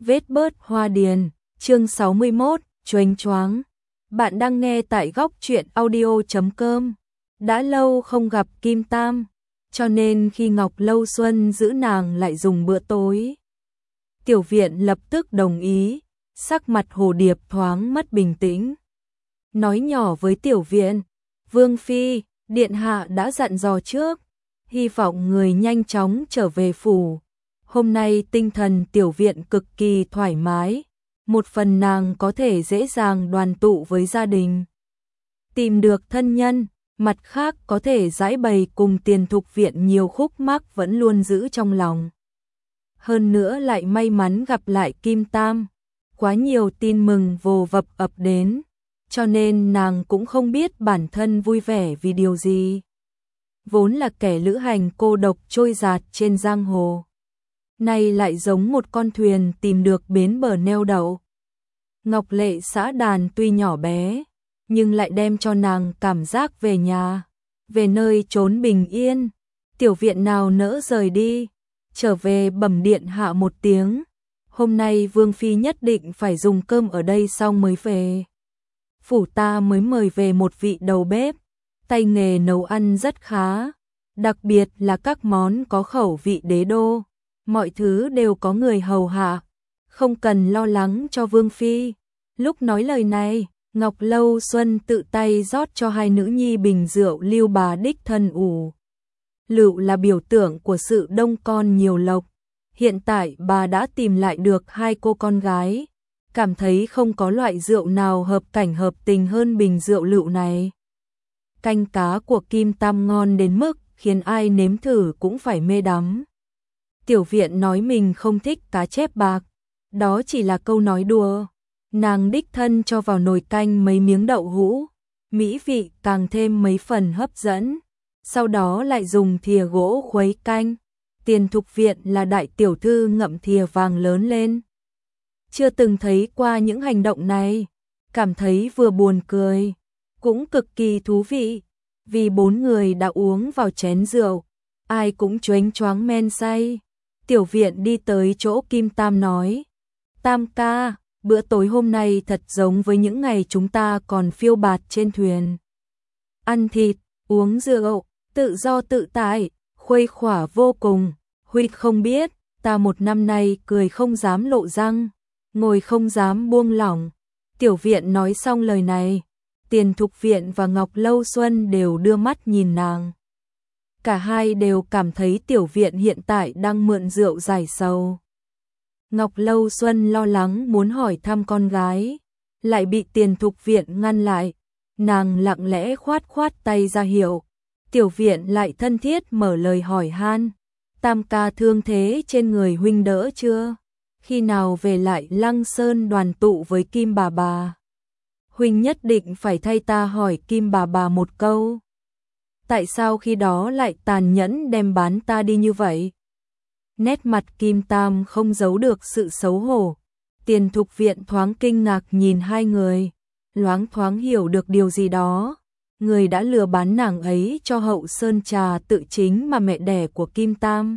Vết bớt hoa điền, chương 61, choáng choáng. Bạn đang nghe tại góc truyện audio.com. Đã lâu không gặp Kim Tam, cho nên khi Ngọc Lâu Xuân giữ nàng lại dùng bữa tối. Tiểu viện lập tức đồng ý, sắc mặt Hồ Điệp thoáng mất bình tĩnh. Nói nhỏ với tiểu viện, Vương Phi, Điện Hạ đã dặn dò trước, hy vọng người nhanh chóng trở về phủ. Hôm nay tinh thần tiểu viện cực kỳ thoải mái, một phần nàng có thể dễ dàng đoàn tụ với gia đình, tìm được thân nhân, mặt khác có thể giải bày cùng Tiền Thục viện nhiều khúc mắc vẫn luôn giữ trong lòng. Hơn nữa lại may mắn gặp lại Kim Tam, quá nhiều tin mừng vồ vập ập đến, cho nên nàng cũng không biết bản thân vui vẻ vì điều gì. Vốn là kẻ lữ hành cô độc trôi dạt trên giang hồ, nay lại giống một con thuyền tìm được bến bờ neo đậu. Ngọc Lệ xã đàn tuy nhỏ bé, nhưng lại đem cho nàng cảm giác về nhà, về nơi trốn bình yên. Tiểu viện nào nỡ rời đi, trở về bẩm điện hạ một tiếng. Hôm nay Vương Phi nhất định phải dùng cơm ở đây xong mới về. Phủ ta mới mời về một vị đầu bếp, tay nghề nấu ăn rất khá, đặc biệt là các món có khẩu vị đế đô. Mọi thứ đều có người hầu hạ, không cần lo lắng cho Vương Phi. Lúc nói lời này, Ngọc Lâu Xuân tự tay rót cho hai nữ nhi bình rượu Lưu bà đích thân ủ. Rượu là biểu tượng của sự đông con nhiều lộc. Hiện tại bà đã tìm lại được hai cô con gái, cảm thấy không có loại rượu nào hợp cảnh hợp tình hơn bình rượu rượu này. Canh cá của Kim Tam ngon đến mức khiến ai nếm thử cũng phải mê đắm. Tiểu viện nói mình không thích cá chép bạc, đó chỉ là câu nói đùa. Nàng đích thân cho vào nồi canh mấy miếng đậu hũ, mỹ vị càng thêm mấy phần hấp dẫn. Sau đó lại dùng thìa gỗ khuấy canh. Tiền Thục viện là đại tiểu thư ngậm thìa vàng lớn lên, chưa từng thấy qua những hành động này, cảm thấy vừa buồn cười, cũng cực kỳ thú vị. Vì bốn người đã uống vào chén rượu, ai cũng choáng choáng men say. Tiểu viện đi tới chỗ Kim Tam nói, Tam ca, bữa tối hôm nay thật giống với những ngày chúng ta còn phiêu bạt trên thuyền. Ăn thịt, uống rượu, tự do tự tại, khuây khỏa vô cùng. Huy không biết, ta một năm nay cười không dám lộ răng, ngồi không dám buông lỏng. Tiểu viện nói xong lời này, Tiền Thục viện và Ngọc Lâu Xuân đều đưa mắt nhìn nàng. Cả hai đều cảm thấy tiểu viện hiện tại đang mượn rượu giải sầu. Ngọc Lâu Xuân lo lắng muốn hỏi thăm con gái, lại bị Tiền Thục viện ngăn lại. Nàng lặng lẽ khoát khoát tay ra hiệu. Tiểu viện lại thân thiết mở lời hỏi han, Tam ca thương thế trên người huynh đỡ chưa? Khi nào về lại Lăng Sơn đoàn tụ với Kim bà? Huynh nhất định phải thay ta hỏi Kim bà một câu. Tại sao khi đó lại tàn nhẫn đem bán ta đi như vậy? Nét mặt Kim Tam không giấu được sự xấu hổ. Tiền Thục viện thoáng kinh ngạc nhìn hai người, loáng thoáng hiểu được điều gì đó. Người đã lừa bán nàng ấy cho Hậu Sơn Trà tự chính mà mẹ đẻ của Kim Tam.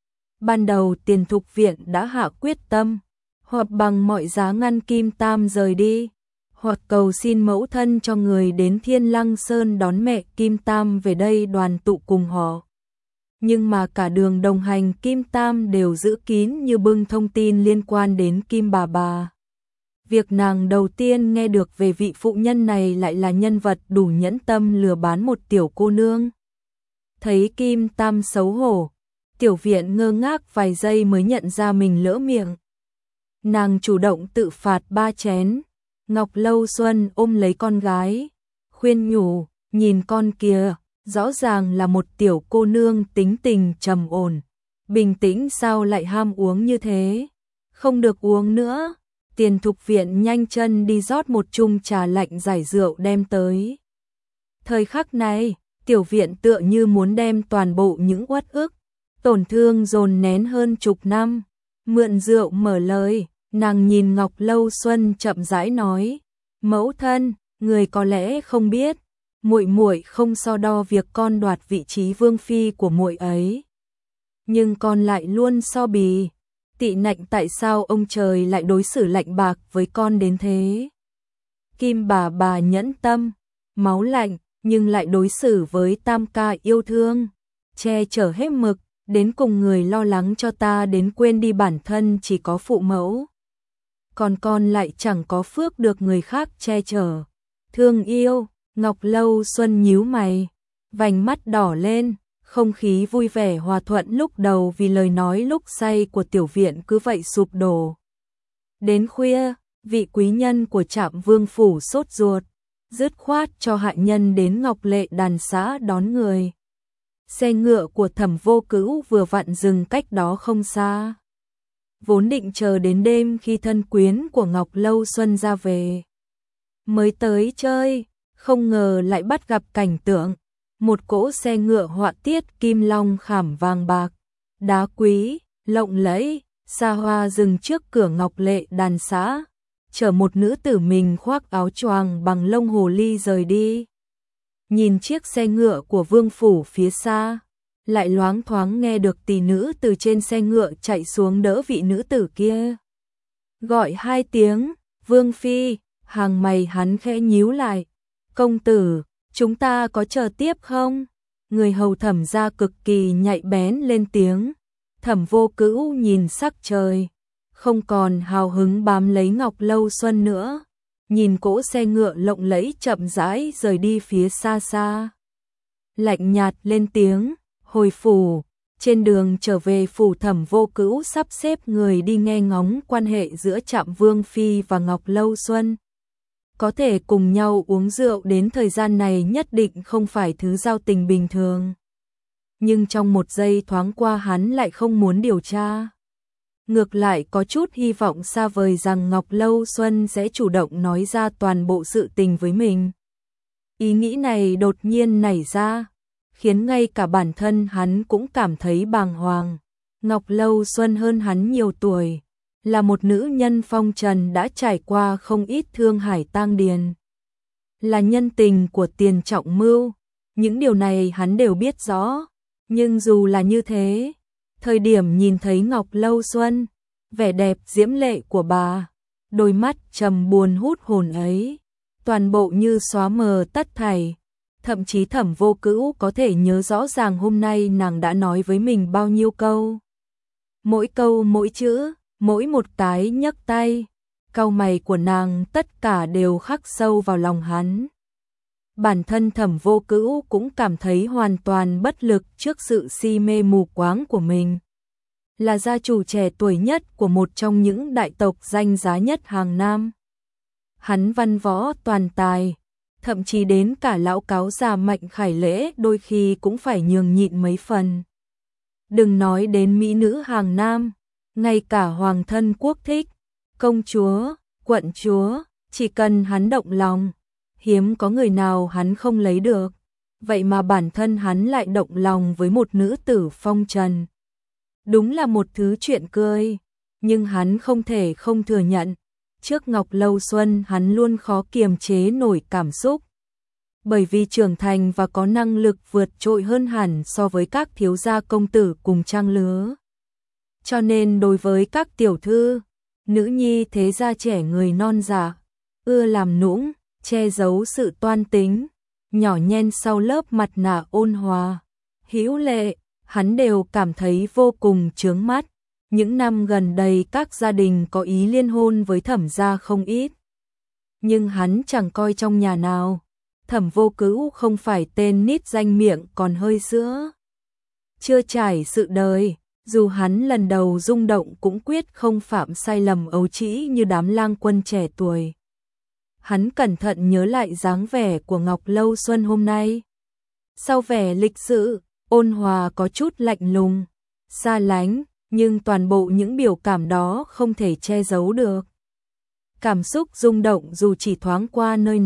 Ban đầu Tiền Thục viện đã hạ quyết tâm, hoặc bằng mọi giá ngăn Kim Tam rời đi, hoặc cầu xin mẫu thân cho người đến Thiên Lăng Sơn đón mẹ Kim Tam về đây đoàn tụ cùng họ. Nhưng mà cả đường đồng hành Kim Tam đều giữ kín như bưng thông tin liên quan đến Kim bà. Việc nàng đầu tiên nghe được về vị phụ nhân này lại là nhân vật đủ nhẫn tâm lừa bán một tiểu cô nương. Thấy Kim Tam xấu hổ, tiểu viện ngơ ngác vài giây mới nhận ra mình lỡ miệng. Nàng chủ động tự phạt 3 chén. Ngọc Lâu Xuân ôm lấy con gái, khuyên nhủ, nhìn con kìa, rõ ràng là một tiểu cô nương tính tình trầm ổn, bình tĩnh sao lại ham uống như thế? Không được uống nữa. Tiền Thục viện nhanh chân đi rót một chung trà lạnh giải rượu đem tới. Thời khắc này, tiểu viện tựa như muốn đem toàn bộ những uất ức, tổn thương dồn nén hơn chục năm, mượn rượu mở lời. Nàng nhìn Ngọc Lâu Xuân chậm rãi nói, mẫu thân, người có lẽ không biết, muội muội không so đo việc con đoạt vị trí vương phi của muội ấy, nhưng con lại luôn so bì. Tị nạnh tại sao ông trời lại đối xử lạnh bạc với con đến thế? Kim bà nhẫn tâm, máu lạnh, nhưng lại đối xử với tam ca yêu thương, che chở hết mực, đến cùng người lo lắng cho ta đến quên đi bản thân chỉ có phụ mẫu. Còn con lại chẳng có phước được người khác che chở, thương yêu. Ngọc Lâu Xuân nhíu mày, vành mắt đỏ lên, không khí vui vẻ hòa thuận lúc đầu vì lời nói lúc say của tiểu viện cứ vậy sụp đổ. Đến khuya, vị quý nhân của Trạm Vương phủ sốt ruột, dứt khoát cho hạ nhân đến Ngọc Lệ Đàn xã đón người. Xe ngựa của Thẩm Vô Cữu vừa vặn dừng cách đó không xa. Vốn định chờ đến đêm khi thân quyến của Ngọc Lâu Xuân ra về mới tới chơi, không ngờ lại bắt gặp cảnh tượng một cỗ xe ngựa họa tiết kim long khảm vàng bạc, đá quý, lộng lẫy, xa hoa dừng trước cửa Ngọc Lệ Đàn xã, chở một nữ tử mình khoác áo choàng bằng lông hồ ly rời đi. Nhìn chiếc xe ngựa của vương phủ phía xa, lại loáng thoáng nghe được tỷ nữ từ trên xe ngựa chạy xuống đỡ vị nữ tử kia. Gọi 2 tiếng, Vương Phi, hàng mày hắn khẽ nhíu lại. Công tử, chúng ta có chờ tiếp không? Người hầu Thẩm gia cực kỳ nhạy bén lên tiếng. Thẩm Vô Cữu nhìn sắc trời, không còn hào hứng bám lấy Ngọc Lâu Xuân nữa. Nhìn cỗ xe ngựa lộng lẫy chậm rãi rời đi phía xa xa. Lạnh nhạt lên tiếng, hồi phủ. Trên đường trở về phủ, Thẩm Vô Cữu sắp xếp người đi nghe ngóng quan hệ giữa Trạm Vương Phi và Ngọc Lâu Xuân. Có thể cùng nhau uống rượu đến thời gian này nhất định không phải thứ giao tình bình thường. Nhưng trong một giây thoáng qua hắn lại không muốn điều tra. Ngược lại có chút hy vọng xa vời rằng Ngọc Lâu Xuân sẽ chủ động nói ra toàn bộ sự tình với mình. Ý nghĩ này đột nhiên nảy ra, khiến ngay cả bản thân hắn cũng cảm thấy bàng hoàng. Ngọc Lâu Xuân hơn hắn nhiều tuổi, là một nữ nhân phong trần đã trải qua không ít thương hải tang điền. Là nhân tình của Tiền Trọng Mưu, những điều này hắn đều biết rõ. Nhưng dù là như thế, thời điểm nhìn thấy Ngọc Lâu Xuân, vẻ đẹp diễm lệ của bà, đôi mắt trầm buồn hút hồn ấy, toàn bộ như xóa mờ tất thảy. Thậm chí Thẩm Vô Cữu có thể nhớ rõ ràng hôm nay nàng đã nói với mình bao nhiêu câu. Mỗi câu mỗi chữ, mỗi một cái nhấc tay, cau mày của nàng tất cả đều khắc sâu vào lòng hắn. Bản thân Thẩm Vô Cữu cũng cảm thấy hoàn toàn bất lực trước sự si mê mù quáng của mình. Là gia chủ trẻ tuổi nhất của một trong những đại tộc danh giá nhất hàng Nam. Hắn văn võ toàn tài, thậm chí đến cả lão cáo già Mạnh Khải Lễ đôi khi cũng phải nhường nhịn mấy phần. Đừng nói đến mỹ nữ hàng Nam, ngay cả hoàng thân quốc thích, công chúa, quận chúa, chỉ cần hắn động lòng, hiếm có người nào hắn không lấy được. Vậy mà bản thân hắn lại động lòng với một nữ tử phong trần. Đúng là một thứ chuyện cười, nhưng hắn không thể không thừa nhận. Trước Ngọc Lâu Xuân hắn luôn khó kiềm chế nổi cảm xúc. Bởi vì trưởng thành và có năng lực vượt trội hơn hẳn so với các thiếu gia công tử cùng trang lứa. Cho nên đối với các tiểu thư, nữ nhi thế gia trẻ người non dạ, ưa làm nũng, che giấu sự toan tính, nhỏ nhen sau lớp mặt nạ ôn hòa, hữu lệ, hắn đều cảm thấy vô cùng chướng mắt. Những năm gần đây các gia đình có ý liên hôn với Thẩm gia không ít. Nhưng hắn chẳng coi trong nhà nào. Thẩm Vô Cữu không phải tên nít danh miệng còn hơi sữa. Chưa trải sự đời, dù hắn lần đầu rung động cũng quyết không phạm sai lầm ấu trĩ như đám lang quân trẻ tuổi. Hắn cẩn thận nhớ lại dáng vẻ của Ngọc Lâu Xuân hôm nay. Sau vẻ lịch sự, ôn hòa có chút lạnh lùng, xa lánh, nhưng toàn bộ những biểu cảm đó không thể che giấu được. Cảm xúc rung động dù chỉ thoáng qua nơi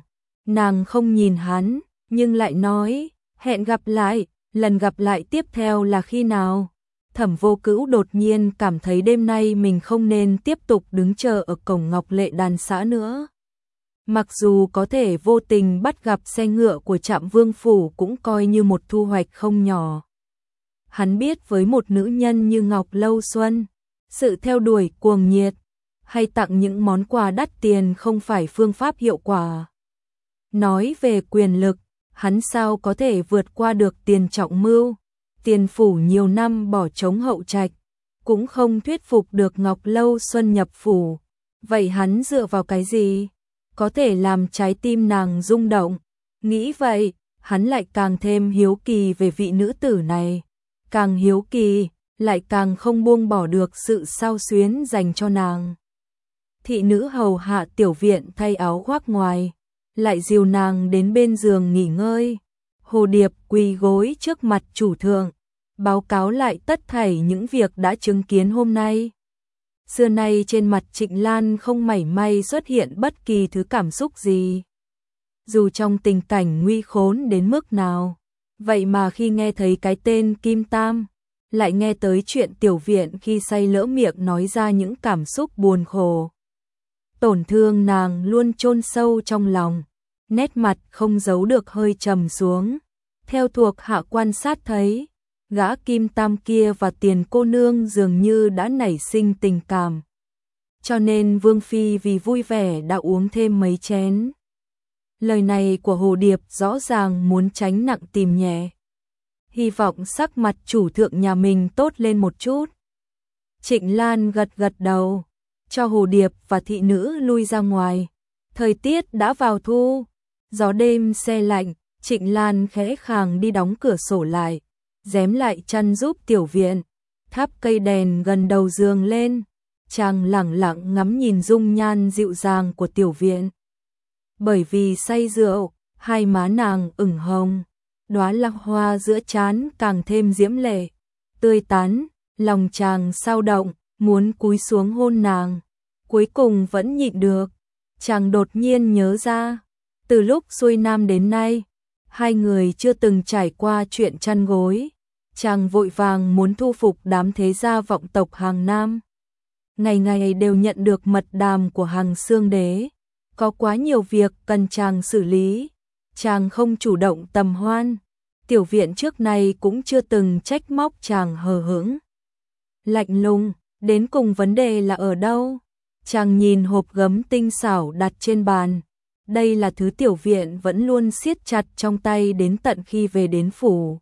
nàng không nhìn hắn, nhưng lại nói, hẹn gặp lại, lần gặp lại tiếp theo là khi nào? Thẩm Vô Cữu đột nhiên cảm thấy đêm nay mình không nên tiếp tục đứng chờ ở cổng Ngọc Lệ Đàn xã nữa. Mặc dù có thể vô tình bắt gặp xe ngựa của Trạm Vương phủ cũng coi như một thu hoạch không nhỏ. Hắn biết với một nữ nhân như Ngọc Lâu Xuân, Sự theo đuổi cuồng nhiệt hay tặng những món quà đắt tiền không phải phương pháp hiệu quả. Nói về quyền lực, hắn sao có thể vượt qua được Tiền Trọng Mưu, Tiền phủ nhiều năm bỏ trống hậu trạch, cũng không thuyết phục được Ngọc Lâu Xuân nhập phủ. Vậy hắn dựa vào cái gì có thể làm trái tim nàng rung động? Nghĩ vậy, hắn lại càng thêm hiếu kỳ về vị nữ tử này. Càng hiếu kỳ, lại càng không buông bỏ được sự xao xuyến dành cho nàng. Thị nữ hầu hạ tiểu viện thay áo khoác ngoài, lại dìu nàng đến bên giường nghỉ ngơi. Hồ Điệp quỳ gối trước mặt chủ thượng, báo cáo lại tất thảy những việc đã chứng kiến hôm nay. Xưa nay trên mặt Trịnh Lan không mảy may xuất hiện bất kỳ thứ cảm xúc gì. Dù trong tình cảnh nguy khốn đến mức nào, vậy mà khi nghe thấy cái tên Kim Tam, lại nghe tới chuyện tiểu viện khi say lỡ miệng nói ra những cảm xúc buồn khổ. Tổn thương nàng luôn chôn sâu trong lòng, nét mặt không giấu được hơi trầm xuống. Theo thuộc hạ quan sát thấy, gã Kim Tam kia và Tiền cô nương dường như đã nảy sinh tình cảm. Cho nên Vương Phi vì vui vẻ đã uống thêm mấy chén. Lời này của Hồ Điệp rõ ràng muốn tránh nặng tìm nhẹ. Hy vọng sắc mặt chủ thượng nhà mình tốt lên một chút. Trịnh Lan gật gật đầu, cho Hồ Điệp và thị nữ lui ra ngoài. Thời tiết đã vào thu, gió đêm se lạnh, Trịnh Lan khẽ khàng đi đóng cửa sổ lại, rém lại chăn giúp tiểu viện, thắp cây đèn gần đầu giường lên, chàng lẳng lặng ngắm nhìn dung nhan dịu dàng của tiểu viện. Bởi vì say rượu, hai má nàng ửng hồng, đóa lạc hoa giữa trán càng thêm diễm lệ, tươi tắn, lòng chàng sao động, muốn cúi xuống hôn nàng, cuối cùng vẫn nhịn được. Chàng đột nhiên nhớ ra, từ lúc xuôi nam đến nay, hai người chưa từng trải qua chuyện chăn gối. Chàng vội vàng muốn thu phục đám thế gia vọng tộc hàng Nam. Ngày ngày đều nhận được mật đàm của hàng Xương Đế. Có quá nhiều việc cần chàng xử lý. Chàng không chủ động tầm hoan. Tiểu viện trước này cũng chưa từng trách móc chàng hờ hững. Lạnh lùng, đến cùng vấn đề là ở đâu? Chàng nhìn hộp gấm tinh xảo đặt trên bàn. Đây là thứ tiểu viện vẫn luôn siết chặt trong tay đến tận khi về đến phủ.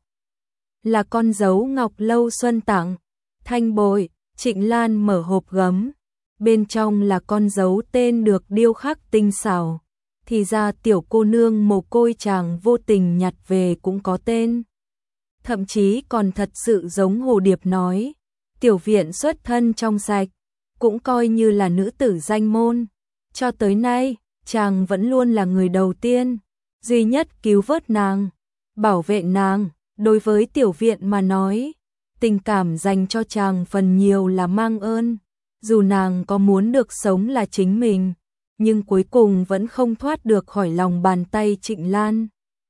Là con dấu Ngọc Lâu Xuân tặng. Thanh bội, Trịnh Lan mở hộp gấm. Bên trong là con dấu tên được điêu khắc tinh xảo. Thì ra tiểu cô nương mồ côi chàng vô tình nhặt về cũng có tên. Thậm chí còn thật sự giống Hồ Điệp nói. Tiểu viện xuất thân trong sạch, cũng coi như là nữ tử danh môn. Cho tới nay, chàng vẫn luôn là người đầu tiên, duy nhất cứu vớt nàng, bảo vệ nàng. Đối với tiểu viện mà nói, tình cảm dành cho chàng phần nhiều là mang ơn. Dù nàng có muốn được sống là chính mình, nhưng cuối cùng vẫn không thoát được khỏi lòng bàn tay Trịnh Lan.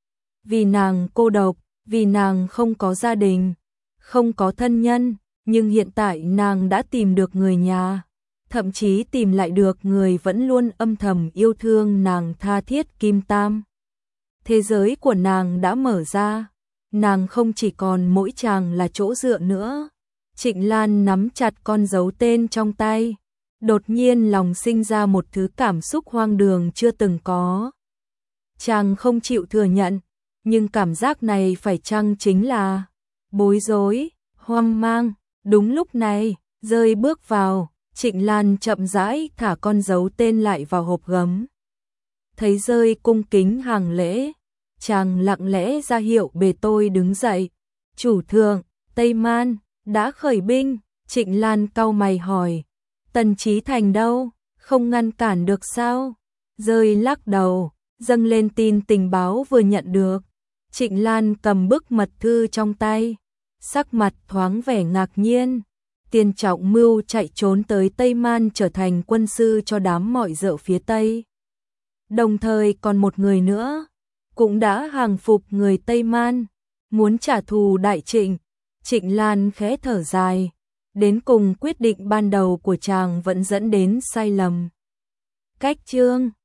Vì nàng cô độc, vì nàng không có gia đình, không có thân nhân, nhưng hiện tại nàng đã tìm được người nhà, thậm chí tìm lại được người vẫn luôn âm thầm yêu thương nàng tha thiết, Kim Tam. Thế giới của nàng đã mở ra, nàng không chỉ còn mỗi chàng là chỗ dựa nữa. Trịnh Lan nắm chặt con dấu tên trong tay, đột nhiên lòng sinh ra một thứ cảm xúc hoang đường chưa từng có. Chàng không chịu thừa nhận, nhưng cảm giác này phải chăng chính là bối rối, hoang mang. Đúng lúc này, Rơi bước vào, Trịnh Lan chậm rãi thả con dấu tên lại vào hộp gấm. Thấy Rơi cung kính hành lễ, chàng lặng lẽ ra hiệu bề tôi đứng dậy. Chủ thượng, Tây Man đã khởi binh. Trịnh Lan cau mày hỏi, Tần Chí Thành đâu, không ngăn cản được sao? Rơi lắc đầu, dâng lên tin tình báo vừa nhận được. Trịnh Lan cầm bức mật thư trong tay, sắc mặt thoáng vẻ ngạc nhiên. Tiền Trọng Mưu chạy trốn tới Tây Man trở thành quân sư cho đám mọi rợ phía Tây. Đồng thời còn một người nữa, cũng đã hàng phục người Tây Man, muốn trả thù Đại Trịnh. Trịnh Lan khẽ thở dài, đến cùng quyết định ban đầu của chàng vẫn dẫn đến sai lầm. Cách chương